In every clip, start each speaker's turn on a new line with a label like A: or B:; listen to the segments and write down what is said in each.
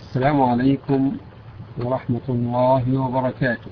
A: السلام عليكم ورحمة الله وبركاته.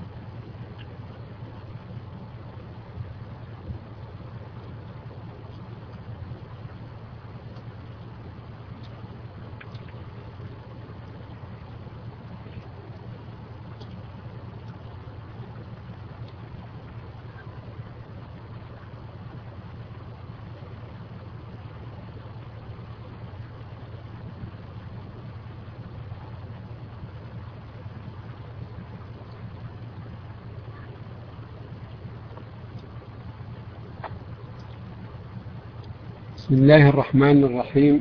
A: بسم الله الرحمن الرحيم.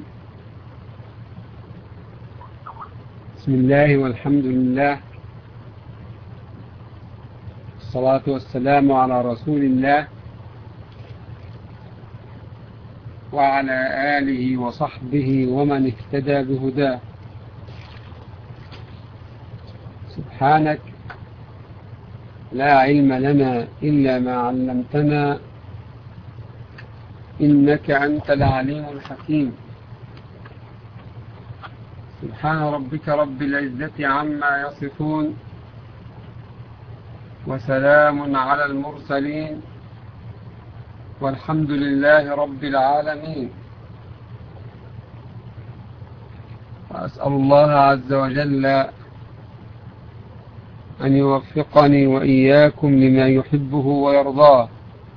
A: بسم الله والحمد لله، الصلاة والسلام على رسول الله وعلى آله وصحبه ومن اهتدى بهداه. سبحانك لا علم لنا إلا ما علمتنا إنك أنت العليم الحكيم. سبحان ربك رب العزة عما يصفون، وسلام على المرسلين، والحمد لله رب العالمين. وأسأل الله عز وجل أن يوفقني وإياكم لما يحبه ويرضاه،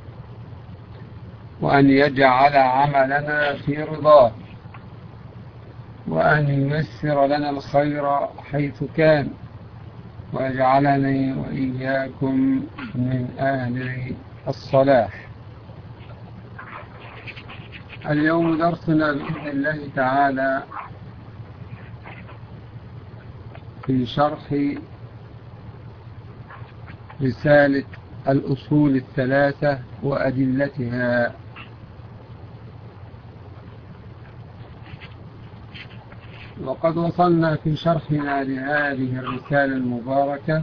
A: وأن يجعل عملنا في رضاه، وأن ييسر لنا الخير حيث كان، ويجعلني وإياكم من أهل الصلاح. اليوم درسنا بإذن الله تعالى في شرح رسالة الأصول الثلاثة وأدلتها. وقد وصلنا في شرحنا لهذه الرسالة المباركة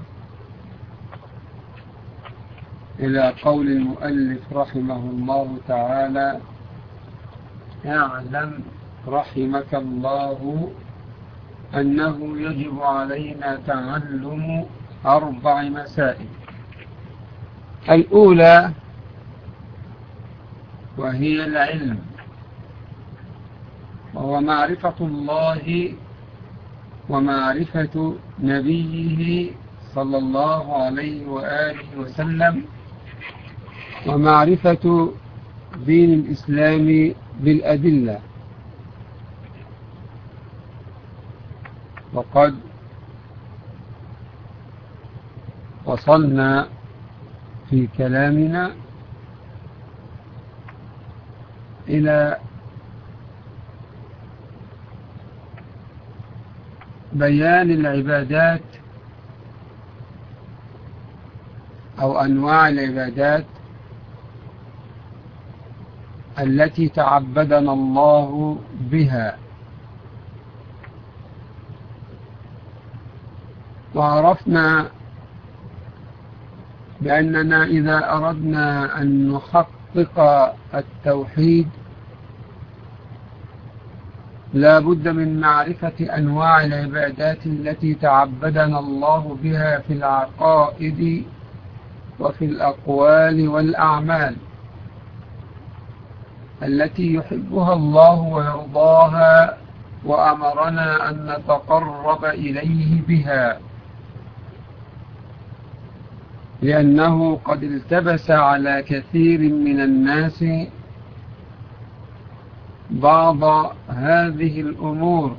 A: إلى قول المؤلف رحمه الله تعالى: اعلم رحمك الله أنه يجب علينا تعلم 4 مسائل. الأولى وهي العلم، وهو معرفة الله ومعرفة نبيه صلى الله عليه وآله وسلم، ومعرفة دين الإسلام بالأدلة. وقد وصلنا في كلامنا إلى بيان العبادات أو أنواع العبادات التي تعبدنا الله بها، وعرفنا بأننا إذا أردنا أن نحقق التوحيد لا بد من معرفة أنواع العبادات التي تعبدنا الله بها في العقائد وفي الأقوال والأعمال التي يحبها الله ويرضاها وأمرنا أن نتقرب إليه بها، لأنه قد التبس على كثير من الناس بعض هذه الأمور،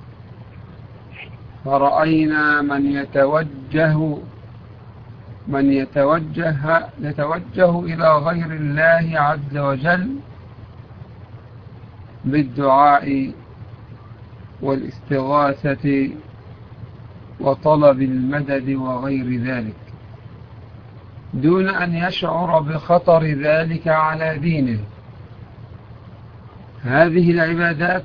A: فرأينا من يتوجه إلى غير الله عز وجل بالدعاء والاستغاثة وطلب المدد وغير ذلك، دون أن يشعر بخطر ذلك على دينه. هذه العبادات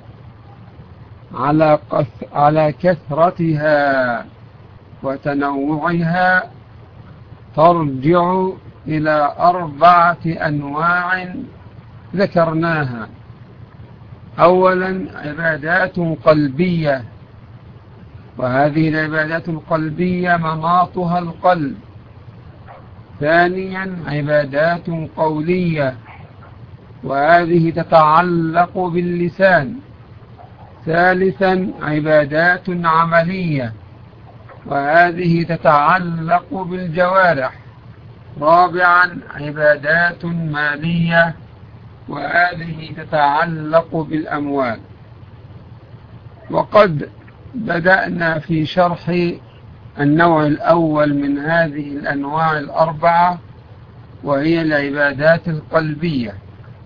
A: على كثرتها وتنوعها ترجع إلى 4 أنواع ذكرناها. أولا عبادات قلبية وهذه العبادات القلبية مناطها القلب. ثانيا عبادات قولية، وهذه تتعلق باللسان. ثالثا عبادات عملية، وهذه تتعلق بالجوارح. رابعا عبادات مالية، وهذه تتعلق بالأموال. وقد بدأنا في شرح النوع الأول من هذه الأنواع الأربعة، وهي العبادات القلبية،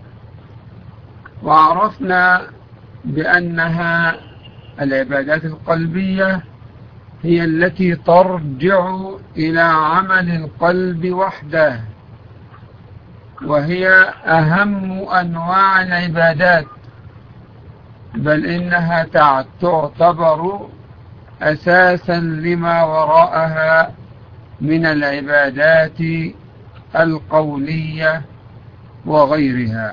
A: وعرفنا بأنها العبادات القلبية هي التي ترجع إلى عمل القلب وحده، وهي أهم أنواع العبادات، بل إنها تعتبر أساسا لما وراءها من العبادات القولية وغيرها.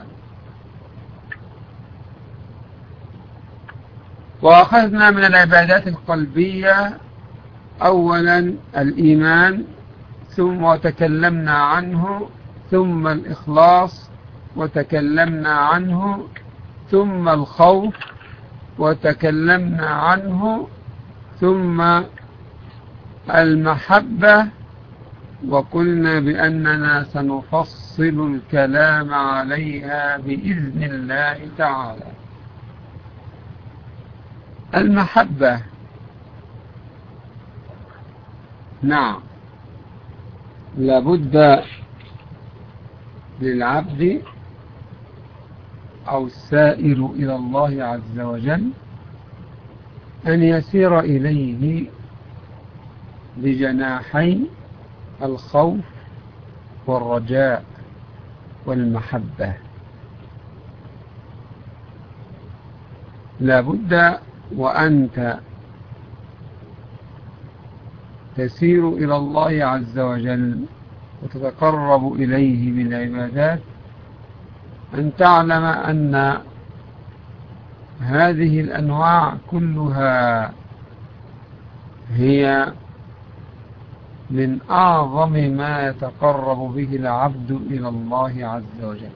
A: وأخذنا من العبادات القلبية أولا الإيمان، ثم وتكلمنا عنه، ثم الإخلاص وتكلمنا عنه، ثم الخوف وتكلمنا عنه، ثم المحبة، وقلنا بأننا سنفصل الكلام عليها بإذن الله تعالى. المحبة، نعم، لابد للعبد أو السائر إلى الله عز وجل أن يسير إليه بجناحي الخوف والرجاء والمحبة. لابد وأنت تسير إلى الله عز وجل وتتقرب إليه بالعبادات أن تعلم أن هذه الأنواع كلها هي من أعظم ما يتقرب به العبد إلى الله عز وجل.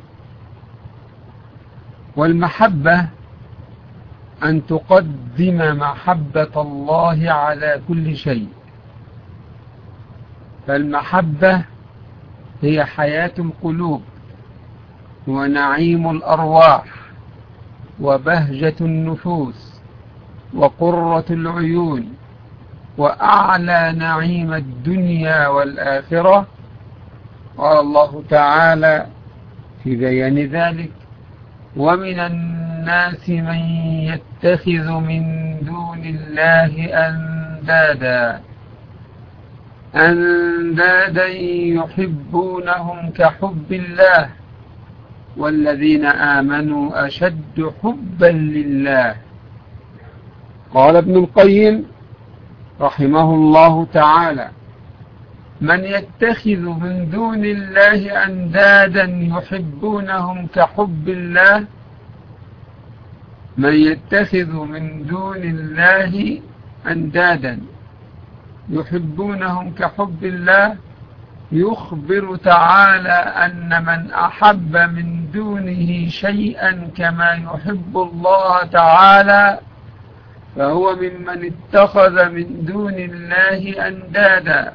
A: والمحبة أن تقدم محبة الله على كل شيء، فالمحبة هي حياة القلوب ونعيم الأرواح وبهجة النفوس وقرة العيون وأعلى نعيم الدنيا والآخرة. قال الله تعالى في بيان ذلك: ومن الناس من يتخذ من دون الله أندادا يحبونهم كحب الله والذين آمنوا أشد حبا لله. قال ابن القيم رحمه الله تعالى: من يتخذ من دون الله أندادا يحبونهم كحب الله، من يتخذ من دون الله أندادا يحبونهم كحب الله، يخبر تعالى أن من أحب من دونه شيئا كما يحب الله تعالى فهو ممن اتخذ من دون الله أندادا.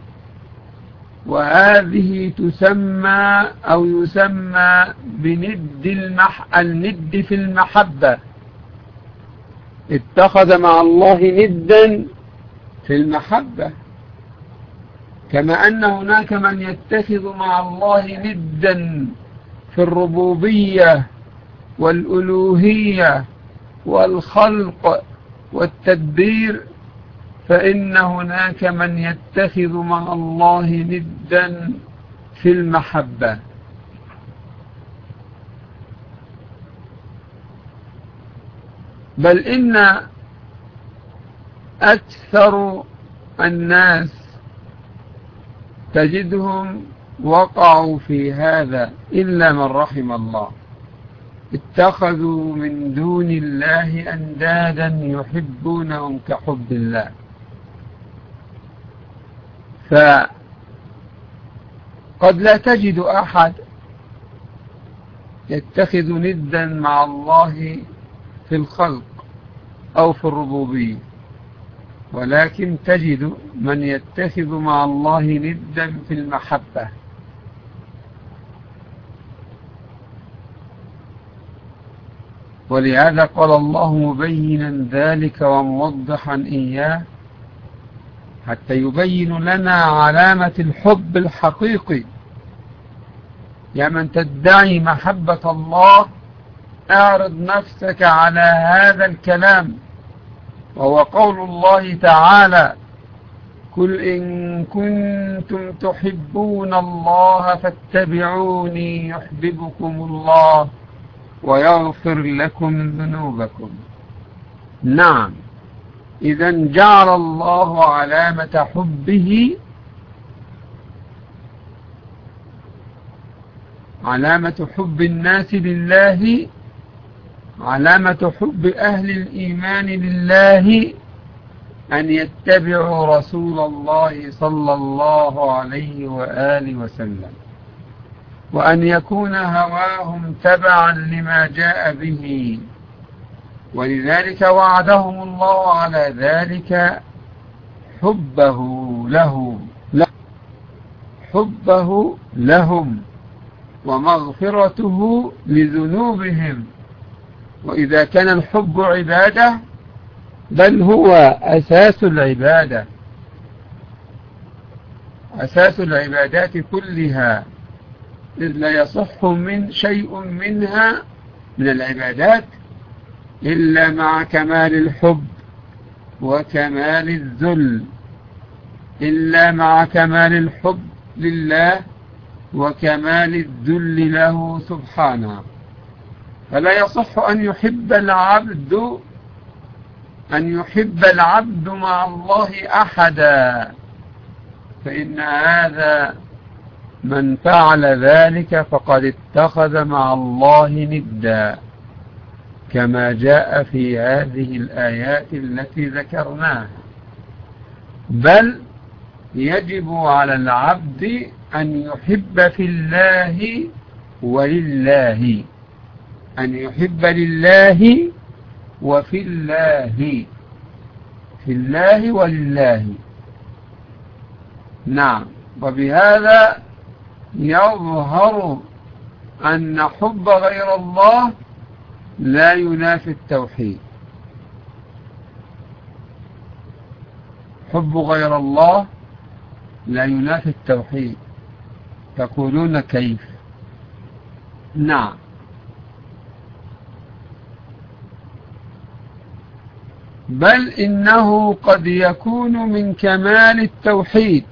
A: وهذه تسمى أو يسمى بند الند في المحبة، اتخذ مع الله ندا في المحبة، كما أن هناك من يتخذ مع الله ندا في الربوبية والألوهية والخلق والتدبير، فإن هناك من يتخذ مع الله ندا في المحبة. بل إن أكثر الناس تجدهم وقعوا في هذا إلا من رحم الله، اتخذوا من دون الله أندادا يحبونهم كحب الله. فقد لا تجد أحد يتخذ ندا مع الله في الخلق أو في الربوبية، ولكن تجد من يتخذ مع الله ندا في المحبة. ولهذا قال الله مبينا ذلك وموضحا إياه حتى يبين لنا علامة الحب الحقيقي. يا من تدعي محبة الله، اعرض نفسك على هذا الكلام، وهو قول الله تعالى: قل إن كنتم تحبون الله فاتبعوني يحببكم الله ويغفر لكم ذنوبكم. نعم، إذا جعل الله علامة حبه، علامة حب الناس لله، علامة حب أهل الإيمان لله أن يتبعوا رسول الله صلى الله عليه وآله وسلم، وأن يكون هواهم تبعا لما جاء به. ولذلك وعدهم الله على ذلك حبه لهم ومغفرته لذنوبهم. وإذا كان الحب عبادة، بل هو أساس العبادة، أساس العبادات كلها، إذ لا يصح من شيء منها من العبادات إلا مع كمال الحب وكمال الذل، إلا مع كمال الحب لله وكمال الذل له سبحانه. فلا يصح أن يحب العبد مع الله أحدا، فإن هذا من فعل ذلك فقد اتخذ مع الله ندا، كما جاء في هذه الآيات التي ذكرناها. بل يجب على العبد أن يحب في الله ولله، أن يحب لله وفي الله، في الله ولله. نعم، وبهذا يظهر أن حب غير الله لا ينافي التوحيد. حب غير الله لا ينافي التوحيد. تقولون كيف؟ نعم، بل إنه قد يكون من كمال التوحيد،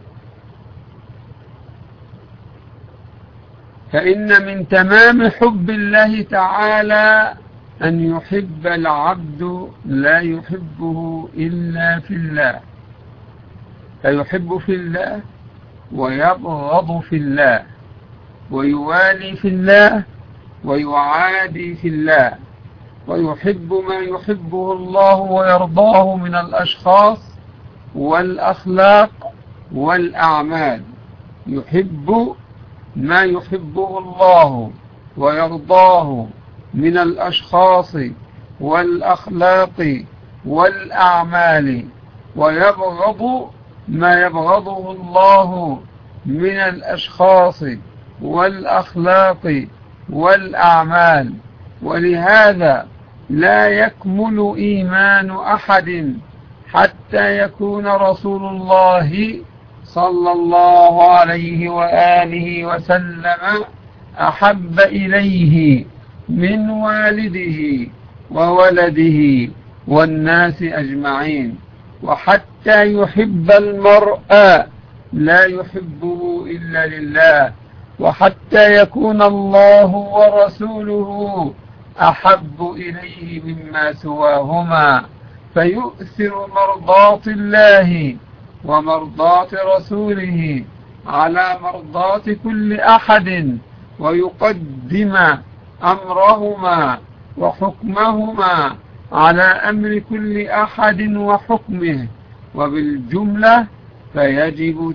A: فإن من تمام حب الله تعالى أن يحب العبد لا يحبه إلا في الله، فيحب في الله ويبغض في الله، ويوالي في الله ويعادي في الله، ويحب ما يحبه الله ويرضاه من الأشخاص والأخلاق والأعمال. يحب ما يحبه الله ويرضاه من الأشخاص والأخلاق والأعمال، ويبغض ما يبغضه الله من الأشخاص والأخلاق والأعمال. ولهذا لا يكمل إيمان أحد حتى يكون رسول الله صلى الله عليه وآله وسلم أحب إليه من والده وولده والناس أجمعين. وحتى يحب المرء لا يحبه إلا لله، وحتى يكون الله ورسوله أحب إليه مما سواهما، فيؤثر مرضاة الله ومرضاة رسوله على مرضاة كل أحد، ويقدم أمرهما وحكمهما على أمر كل أحد وحكمه. وبالجملة فيجب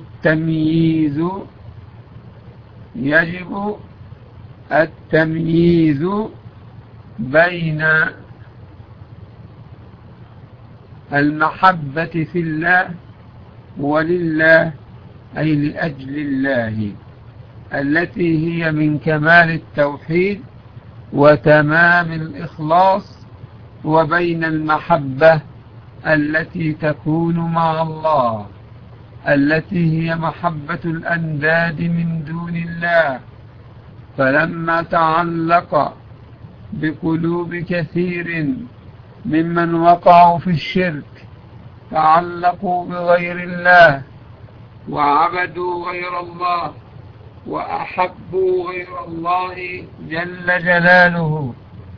A: التمييز بين المحبة في الله ولله، أي لأجل الله، التي هي من كمال التوحيد وتمام الإخلاص، وبين المحبة التي تكون مع الله، التي هي محبة الأنداد من دون الله. فلما تعلق بقلوب كثير ممن وقعوا في الشرك تعلقوا بغير الله وعبدوا غير الله وأحبوا غير الله جل جلاله،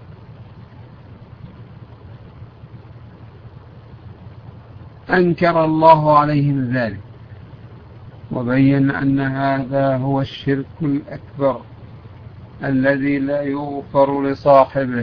A: أنكر الله عليهم ذلك وبين أن هذا هو الشرك الأكبر الذي لا يغفر لصاحبه.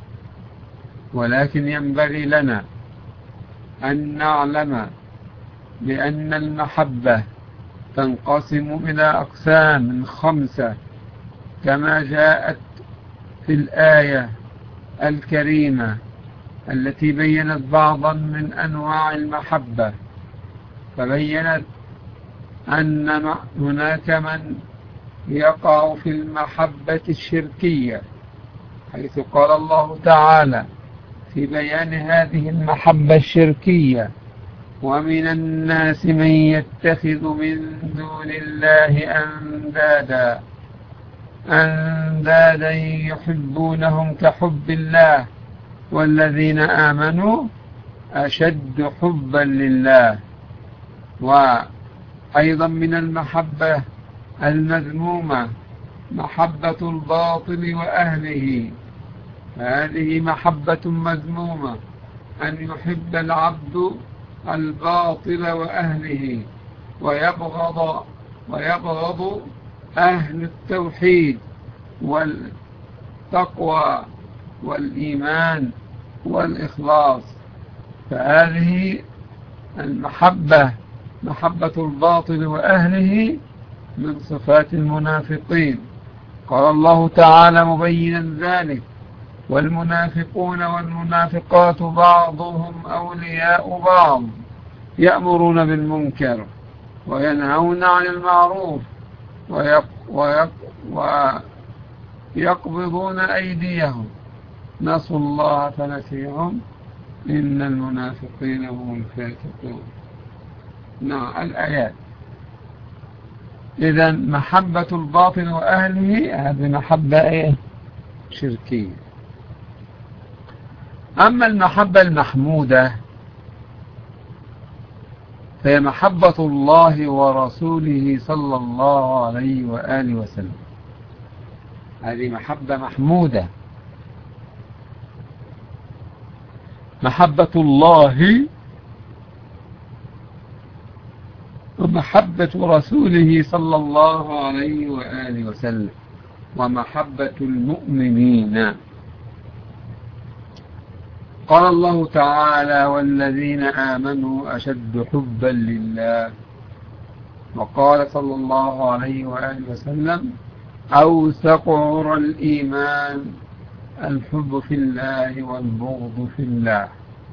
A: ولكن ينبغي لنا أن نعلم بأن المحبة تنقسم إلى أقسام 5 كما جاءت في الآية الكريمة التي بينت بعضا من أنواع المحبة، فبينت أن هناك من يقع في المحبة الشركية، حيث قال الله تعالى في بيان هذه المحبة الشركية: ومن الناس من يتخذ من دون الله أندادا يحبونهم كحب الله والذين آمنوا أشد حبا لله. وأيضا من المحبة المذمومة محبة الباطل وأهله، هذه محبة مذمومة، أن يحب العبد الباطل وأهله ويبغض أهل التوحيد والتقوى والإيمان والإخلاص. فهذه المحبة، محبة الباطل وأهله، من صفات المنافقين. قال الله تعالى مبينا ذلك: والمنافقون والمنافقات بعضهم أولياء بعض يأمرون بالمنكر وينهون عن المعروف ويقبضون أيديهم نسوا الله فنسيهم إن المنافقين هم الفاسقون. نعم، الآيات. إذن محبة الباطل وأهله هذه محبة شركية. أما المحبة المحمودة فهي محبة الله ورسوله صلى الله عليه وآله وسلم، هذه محبة محمودة. محبة الله ومحبة رسوله صلى الله عليه وآله وسلم ومحبة المؤمنين. قال الله تعالى: والذين آمنوا أشد حبا لله. وقال صلى الله عليه وآله وسلم: أوثق عرى الإيمان الحب في الله والبغض في الله.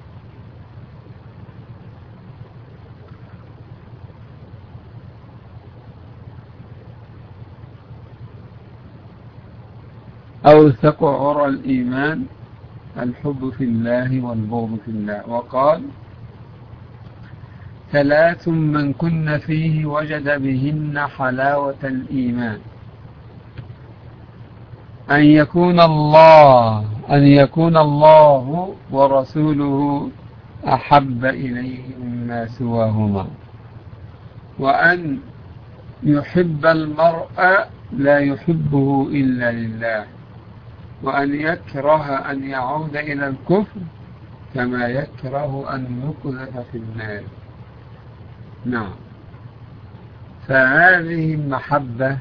A: أوثق عرى الإيمان الحب في الله والبغض في الله. وقال: 3 من كن فيه وجد بهن حلاوة الإيمان: أن يكون الله ورسوله أحب إليه مما سواهما، وأن يحب المرء لا يحبه إلا لله، وأن يكره أن يعود إلى الكفر كما يكره أن يقذف في النار. نعم، فهذه المحبة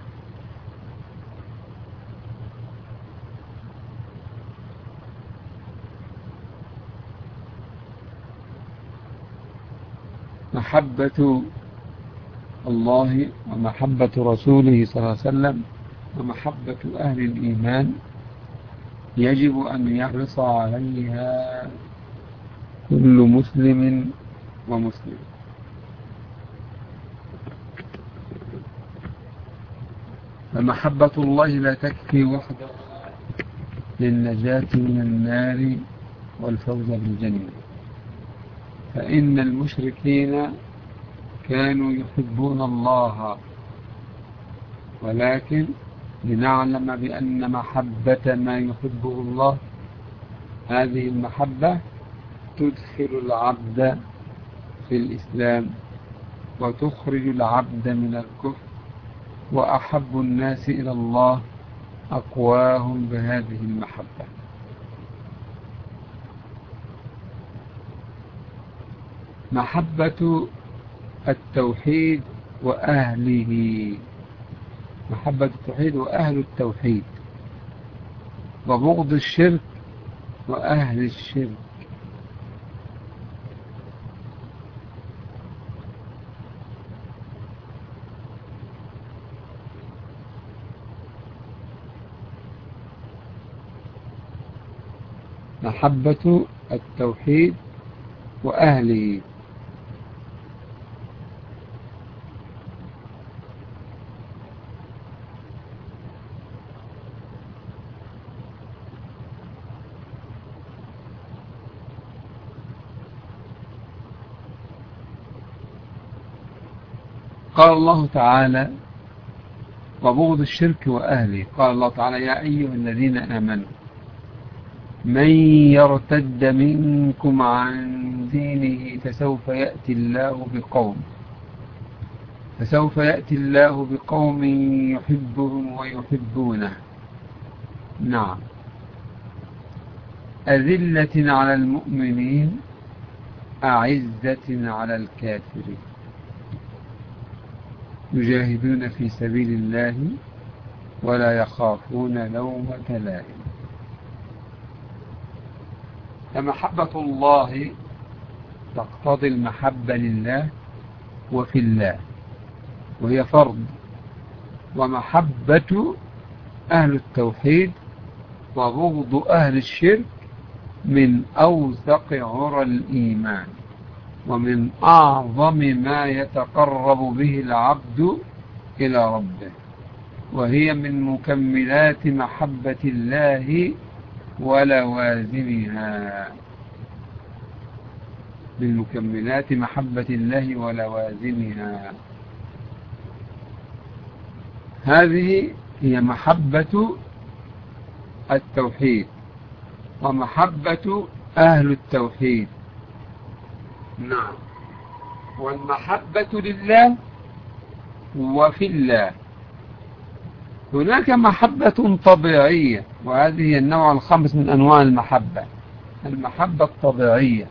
A: محبة الله ومحبة رسوله صلى الله عليه وسلم ومحبة أهل الإيمان يجب أن يحرص عليها كل مسلم ومسلم. فمحبة الله لا تكفي وحدها للنجاة من النار والفوز بالجنة، فإن المشركين كانوا يحبون الله، ولكن لنعلم بأن محبة ما يحبه الله هذه المحبة تدخل العبد في الإسلام وتخرج العبد من الكفر، وأحب الناس إلى الله أقواهم بهذه المحبة. محبة التوحيد وأهله، محبة التوحيد وأهل التوحيد، وبغض الشرك وأهل الشرك. محبة التوحيد وأهله. قال الله تعالى وبغض الشرك وأهله. قال الله تعالى يا أيها الذين آمنوا من يرتد منكم عن دينه فسوف يأتي الله بقوم يحبهم ويحبونه، نعم، أذلة على المؤمنين أعزة على الكافرين يجاهدون في سبيل الله ولا يخافون لومة لائم. فمحبة الله تقتضي المحبة لله وفي الله، وهي فرض. ومحبة أهل التوحيد وبغض أهل الشرك من أوثق عرى الإيمان، ومن أعظم ما يتقرب به العبد إلى ربه، وهي من مكملات محبة الله ولوازمها، من مكملات محبة الله ولوازمها. هذه هي محبة التوحيد ومحبة أهل التوحيد، نعم. والمحبة لله وفي الله. هناك محبة طبيعية، وهذه هي النوع الخامس من أنواع المحبة، المحبة الطبيعية.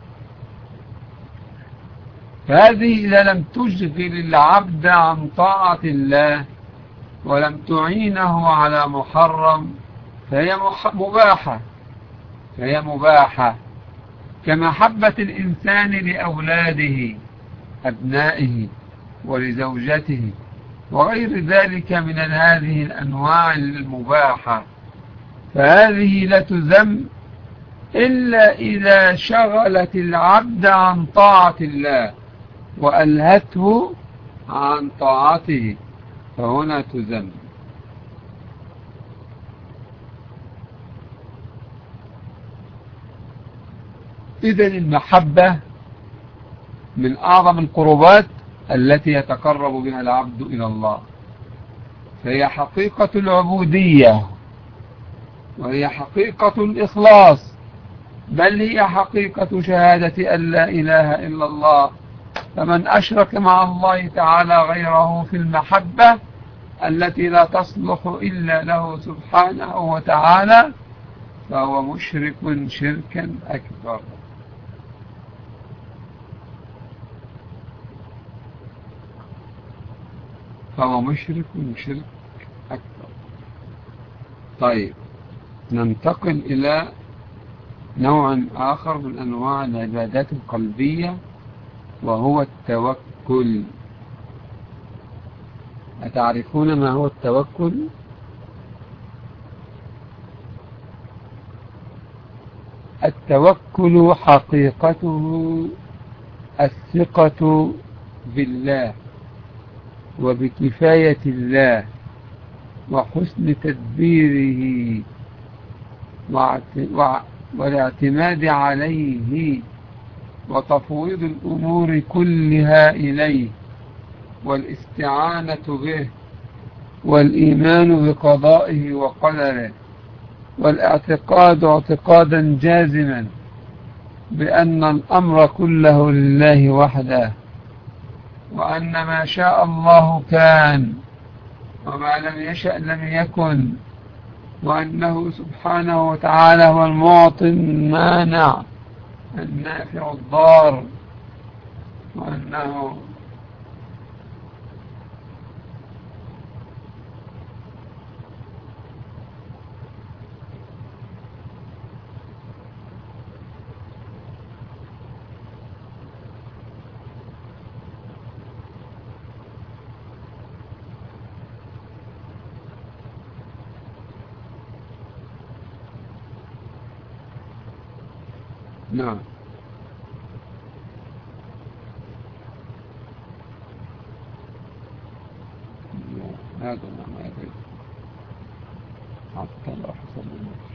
A: فهذه إذا لم تشغل العبد عن طاعة الله ولم تعينه على محرم فهي مباحة، كمحبة الإنسان لأولاده أبنائه ولزوجته وغير ذلك من هذه الأنواع المباحة. فهذه لا تذم إلا إذا شغلت العبد عن طاعة الله وألهته عن طاعته، فهنا تذم. إذن المحبة من أعظم القربات التي يتقرب بها العبد إلى الله، فهي حقيقة العبودية، وهي حقيقة الإخلاص، بل هي حقيقة شهادة أن لا إله إلا الله. فمن أشرك مع الله تعالى غيره في المحبة التي لا تصلح إلا له سبحانه وتعالى فهو مشرك شركا أكبر. فهو مشرك شرك أكبر. طيب، ننتقل إلى نوع آخر من أنواع العبادات القلبية، وهو التوكل. أتعرفون ما هو التوكل؟ التوكل حقيقته الثقة بالله وبكفاية الله وحسن تدبيره والاعتماد عليه وتفويض الأمور كلها إليه والاستعانة به والإيمان بقضائه وقدره والاعتقاد اعتقادا جازما بأن الأمر كله لله وحده وأن ما شاء الله كان وما لم يشأ لم يكن وأنه سبحانه وتعالى هو المعطي المانع النافع الضار وأنه نعم. هذا ما يدري حتى الله حسن النفس.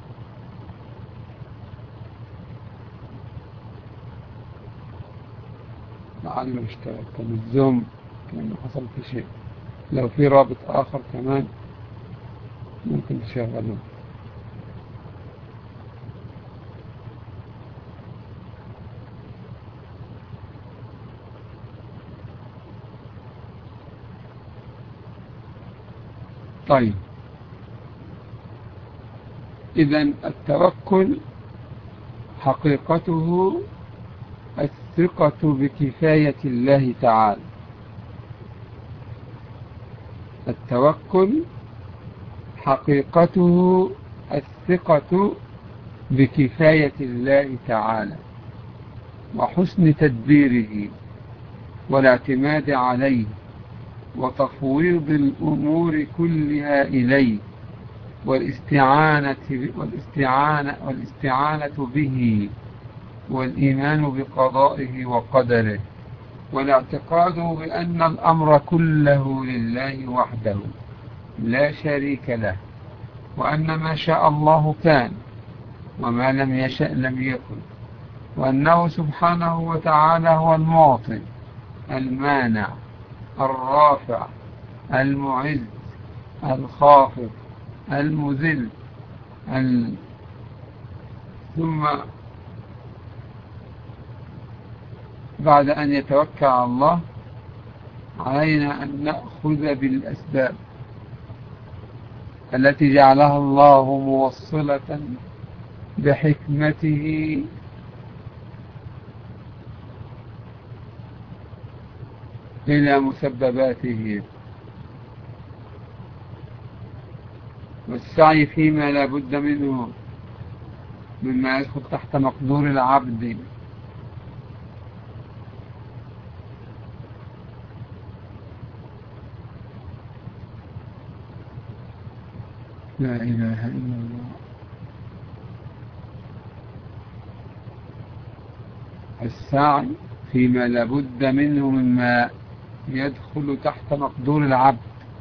A: لعله اشتغل كان الزوم كان حصل في شيء. لو في رابط آخر كمان ممكن تشغلوه. طيب، إذن التوكل حقيقته الثقة بكفاية الله تعالى. التوكل حقيقته الثقة بكفاية الله تعالى وحسن تدبيره والاعتماد عليه وتفويض الأمور كلها إليه والاستعانة به والإيمان بقضائه وقدره والاعتقاد بأن الأمر كله لله وحده لا شريك له وأن ما شاء الله كان وما لم يشأ لم يكن وأنه سبحانه وتعالى هو المعطي المانع الرافع المعز الخافض المذل ثم بعد أن يتوكل على الله علينا أن نأخذ بالأسباب التي جعلها الله موصلة بحكمته إلى مسبباته والسعي فيما لا بد منه مما يدخل تحت مقدور العبد لا إله إلا الله. السعي فيما لا بد منه مما يدخل تحت مقدور العبد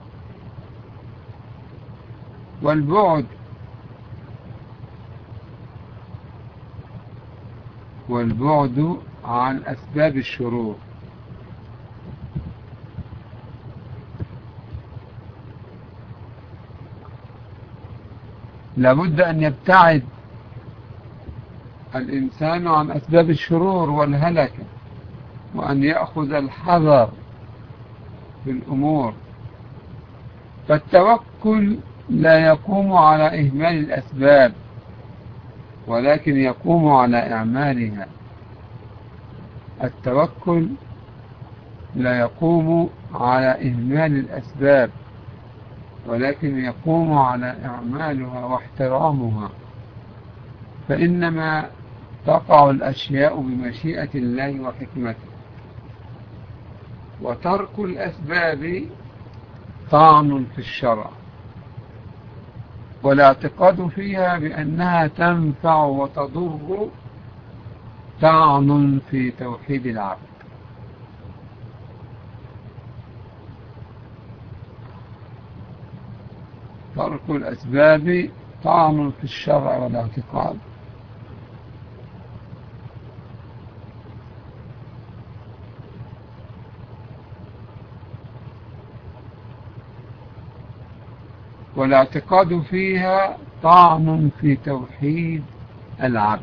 A: والبعد عن أسباب الشرور. لابد أن يبتعد الإنسان عن أسباب الشرور والهلكة وأن يأخذ الحذر في الأمور. فالتوكل لا يقوم على إهمال الأسباب ولكن يقوم على إعمالها. التوكل لا يقوم على إهمال الأسباب ولكن يقوم على إعمالها واحترامها، فإنما تقع الأشياء بمشيئة الله وحكمته، وترك الأسباب طعن في الشرع، والاعتقاد فيها بأنها تنفع وتضر طعن في توحيد العبد. ترك الأسباب طعن في الشرع والاعتقاد. والاعتقاد فيها طعن في توحيد العبد.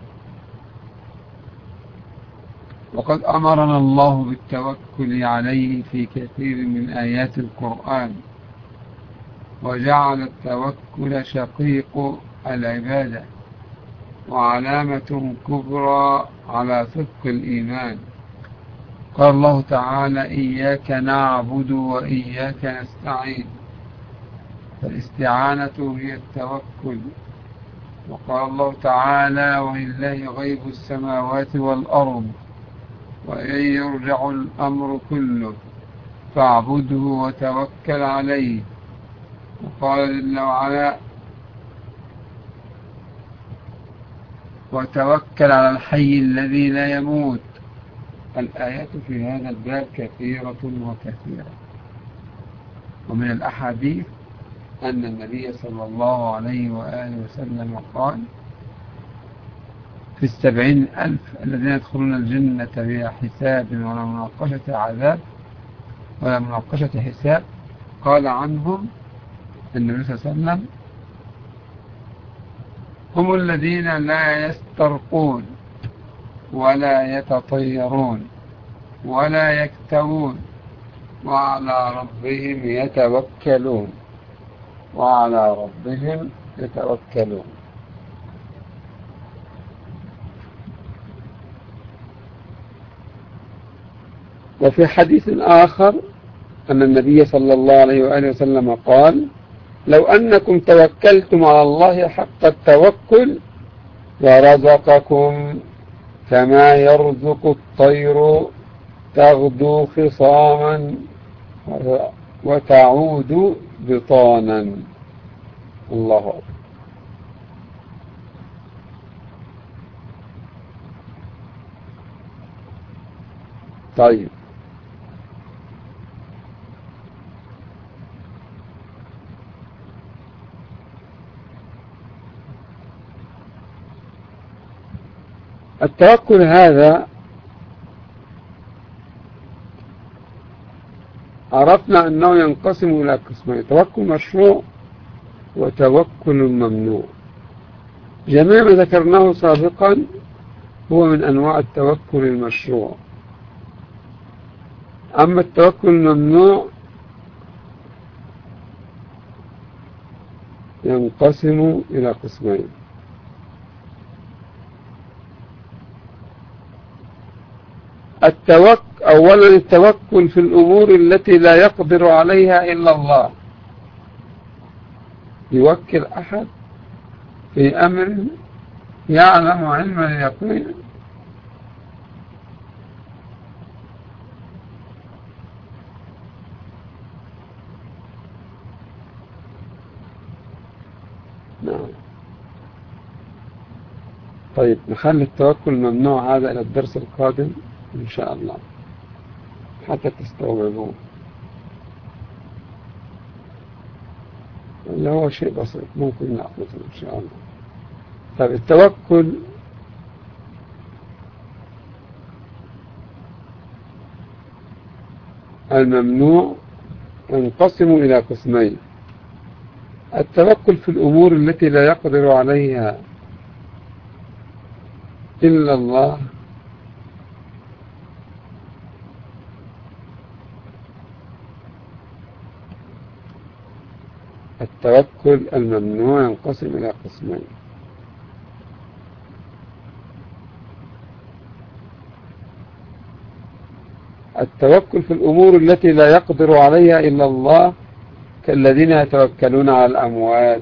A: وقد أمرنا الله بالتوكل عليه في كثير من آيات القرآن، وجعل التوكل شقيق العبادة وعلامة كبرى على صدق الإيمان. قال الله تعالى: إياك نعبد وإياك نستعين، فالاستعانة هي التوكل. وقال الله تعالى: ولله غيب السماوات والأرض وإليه يرجع الأمر كله فاعبده وتوكل عليه. وقال جل وعلا: وتوكل على الحي الذي لا يموت. الآيات في هذا الباب كثيرة وكثيرة. ومن الأحاديث أن النبي صلى الله عليه وآله وسلم قال: في 70,000 الذين يدخلون الجنة بلا حساب ولا مناقشة عذاب ولا مناقشة حساب، قال عنهم النبي صلى الله عليه وسلم: هم الذين لا يسترقون ولا يتطيرون ولا يكتوون وعلى ربهم يتوكلون. وعلى ربهم يتوكلون. وفي حديث آخر أن النبي صلى الله عليه وآله وسلم قال: لو أنكم توكلتم على الله حق التوكل لرزقكم كما يرزق الطير تغدو خصاما وتعود بطانا. الله أكبر. طيب، التوكل هذا عرفنا أنه ينقسم إلى قسمين: توكل مشروع وتوكل ممنوع. جميع ما ذكرناه سابقا هو من أنواع التوكل المشروع. أما التوكل الممنوع ينقسم إلى قسمين: أولا التوكل في الأمور التي لا يقدر عليها إلا الله. يوكل أحد في أمر يعلم علم اليقين نعم. طيب، نخلي التوكل الممنوع هذا إلى الدرس القادم إن شاء الله حتى تستوعبوه، اللي هو شيء بسيط ممكن نأخذه إن شاء الله. طيب، التوكل الممنوع ينقسم إلى قسمين: التوكل في الأمور التي لا يقدر عليها إلا الله، التوكل الممنوع ينقسم إلى قسمين: التوكل في الأمور التي لا يقدر عليها إلا الله، كالذين يتوكلون على الأموات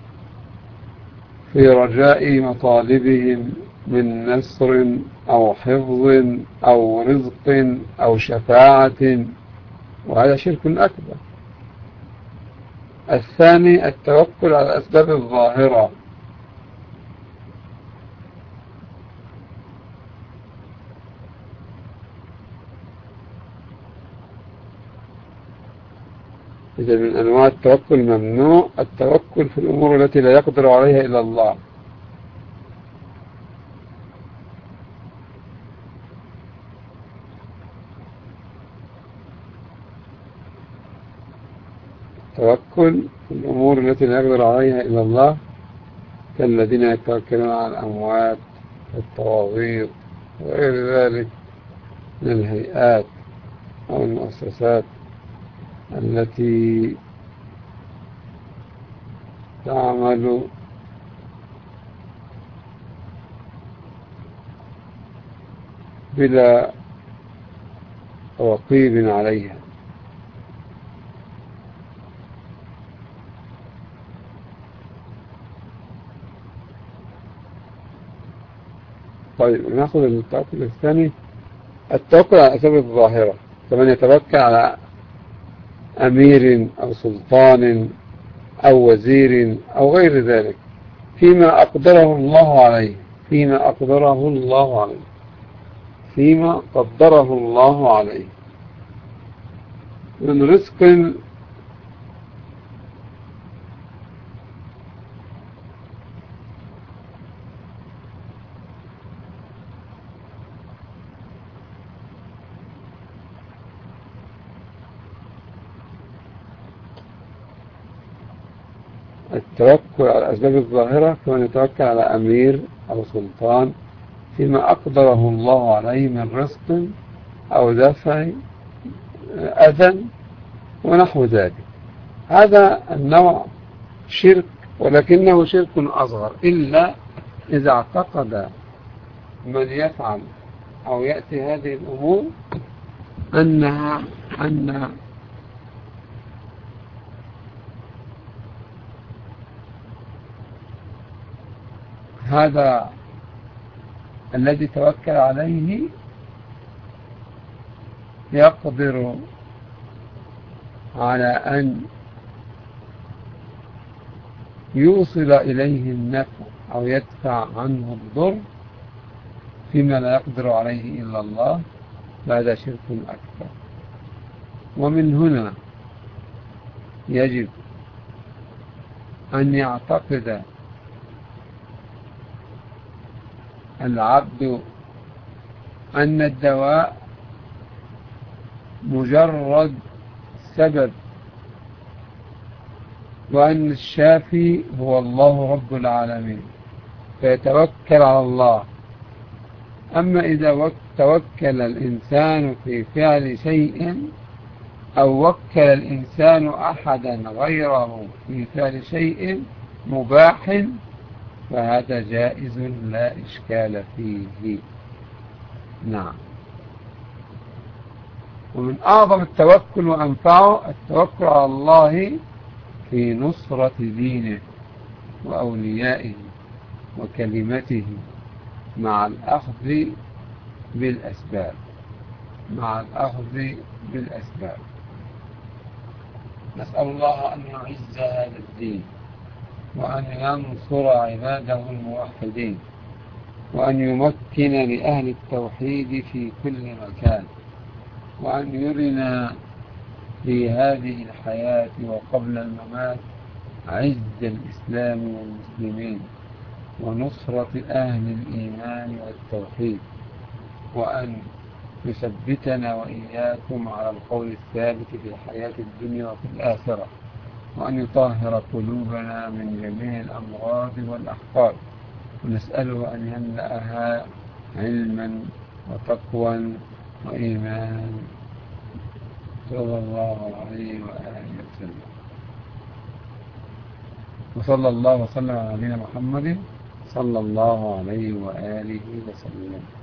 A: في رجاء مطالبهم من نصر أو حفظ أو رزق أو شفاعة، وهذا شرك أكبر. الثاني التوكل على الأسباب الظاهرة، إذا من أنواع التوكل ممنوع التوكل في الأمور التي لا يقدر عليها إلا الله. التوكل في الأمور التي لا يقدر عليها إلا الله كالذين يتوكلون على الأموات والطواغيت وغير ذلك من الهيئات أو المؤسسات التي تعمل بلا رقيب عليها. طيب نأخذ التوكل الثاني، التوكل على الأسباب الظاهرة، كمن يتوكل على أمير أو سلطان أو وزير أو غير ذلك فيما أقدره الله عليه، فيما قدره الله عليه من رزق التوكل على الأسباب الظاهرة كمن يتوكل على أمير أو سلطان فيما أقدره الله عليه من رزق أو دفع أذى ونحو ذلك. هذا النوع شرك، ولكنه شرك أصغر، إلا إذا اعتقد من يفعل أو يأتي هذه الأمور أن هذا الذي توكل عليه يقدر على أن يوصل إليه النفع أو يدفع عنه الضر فيما لا يقدر عليه إلا الله، فهذا شرك أكبر. ومن هنا يجب أن يعتقد العبد أن الدواء مجرد سبب، وأن الشافي هو الله رب العالمين، فيتوكل على الله. أما إذا توكل الإنسان في فعل شيء أو وكل الإنسان أحدا غيره في فعل شيء مباح فهذا جائز لا إشكال فيه. نعم. ومن أعظم التوكل وأنفعه التوكل على الله في نصرة دينه وأوليائه وكلمته مع الأخذ بالأسباب، نسأل الله أن يعز هذا الدين وأن ينصر عباده الموحدين وأن يمكن لأهل التوحيد في كل مكان، وأن يرنا في هذه الحياة وقبل الممات عز الإسلام والمسلمين ونصرة أهل الإيمان والتوحيد، وأن يثبتنا وإياكم على القول الثابت في الحياة الدنيا وفي الآخرة، وأن يطهر قلوبنا من جميع الأمراض والأحقاد، ونسأله أن يملأها علما وتقوى وإيمان صلى الله عليه وآله وسلم. وصلى الله وسلم على نبينا محمد صلى الله عليه وآله وسلم.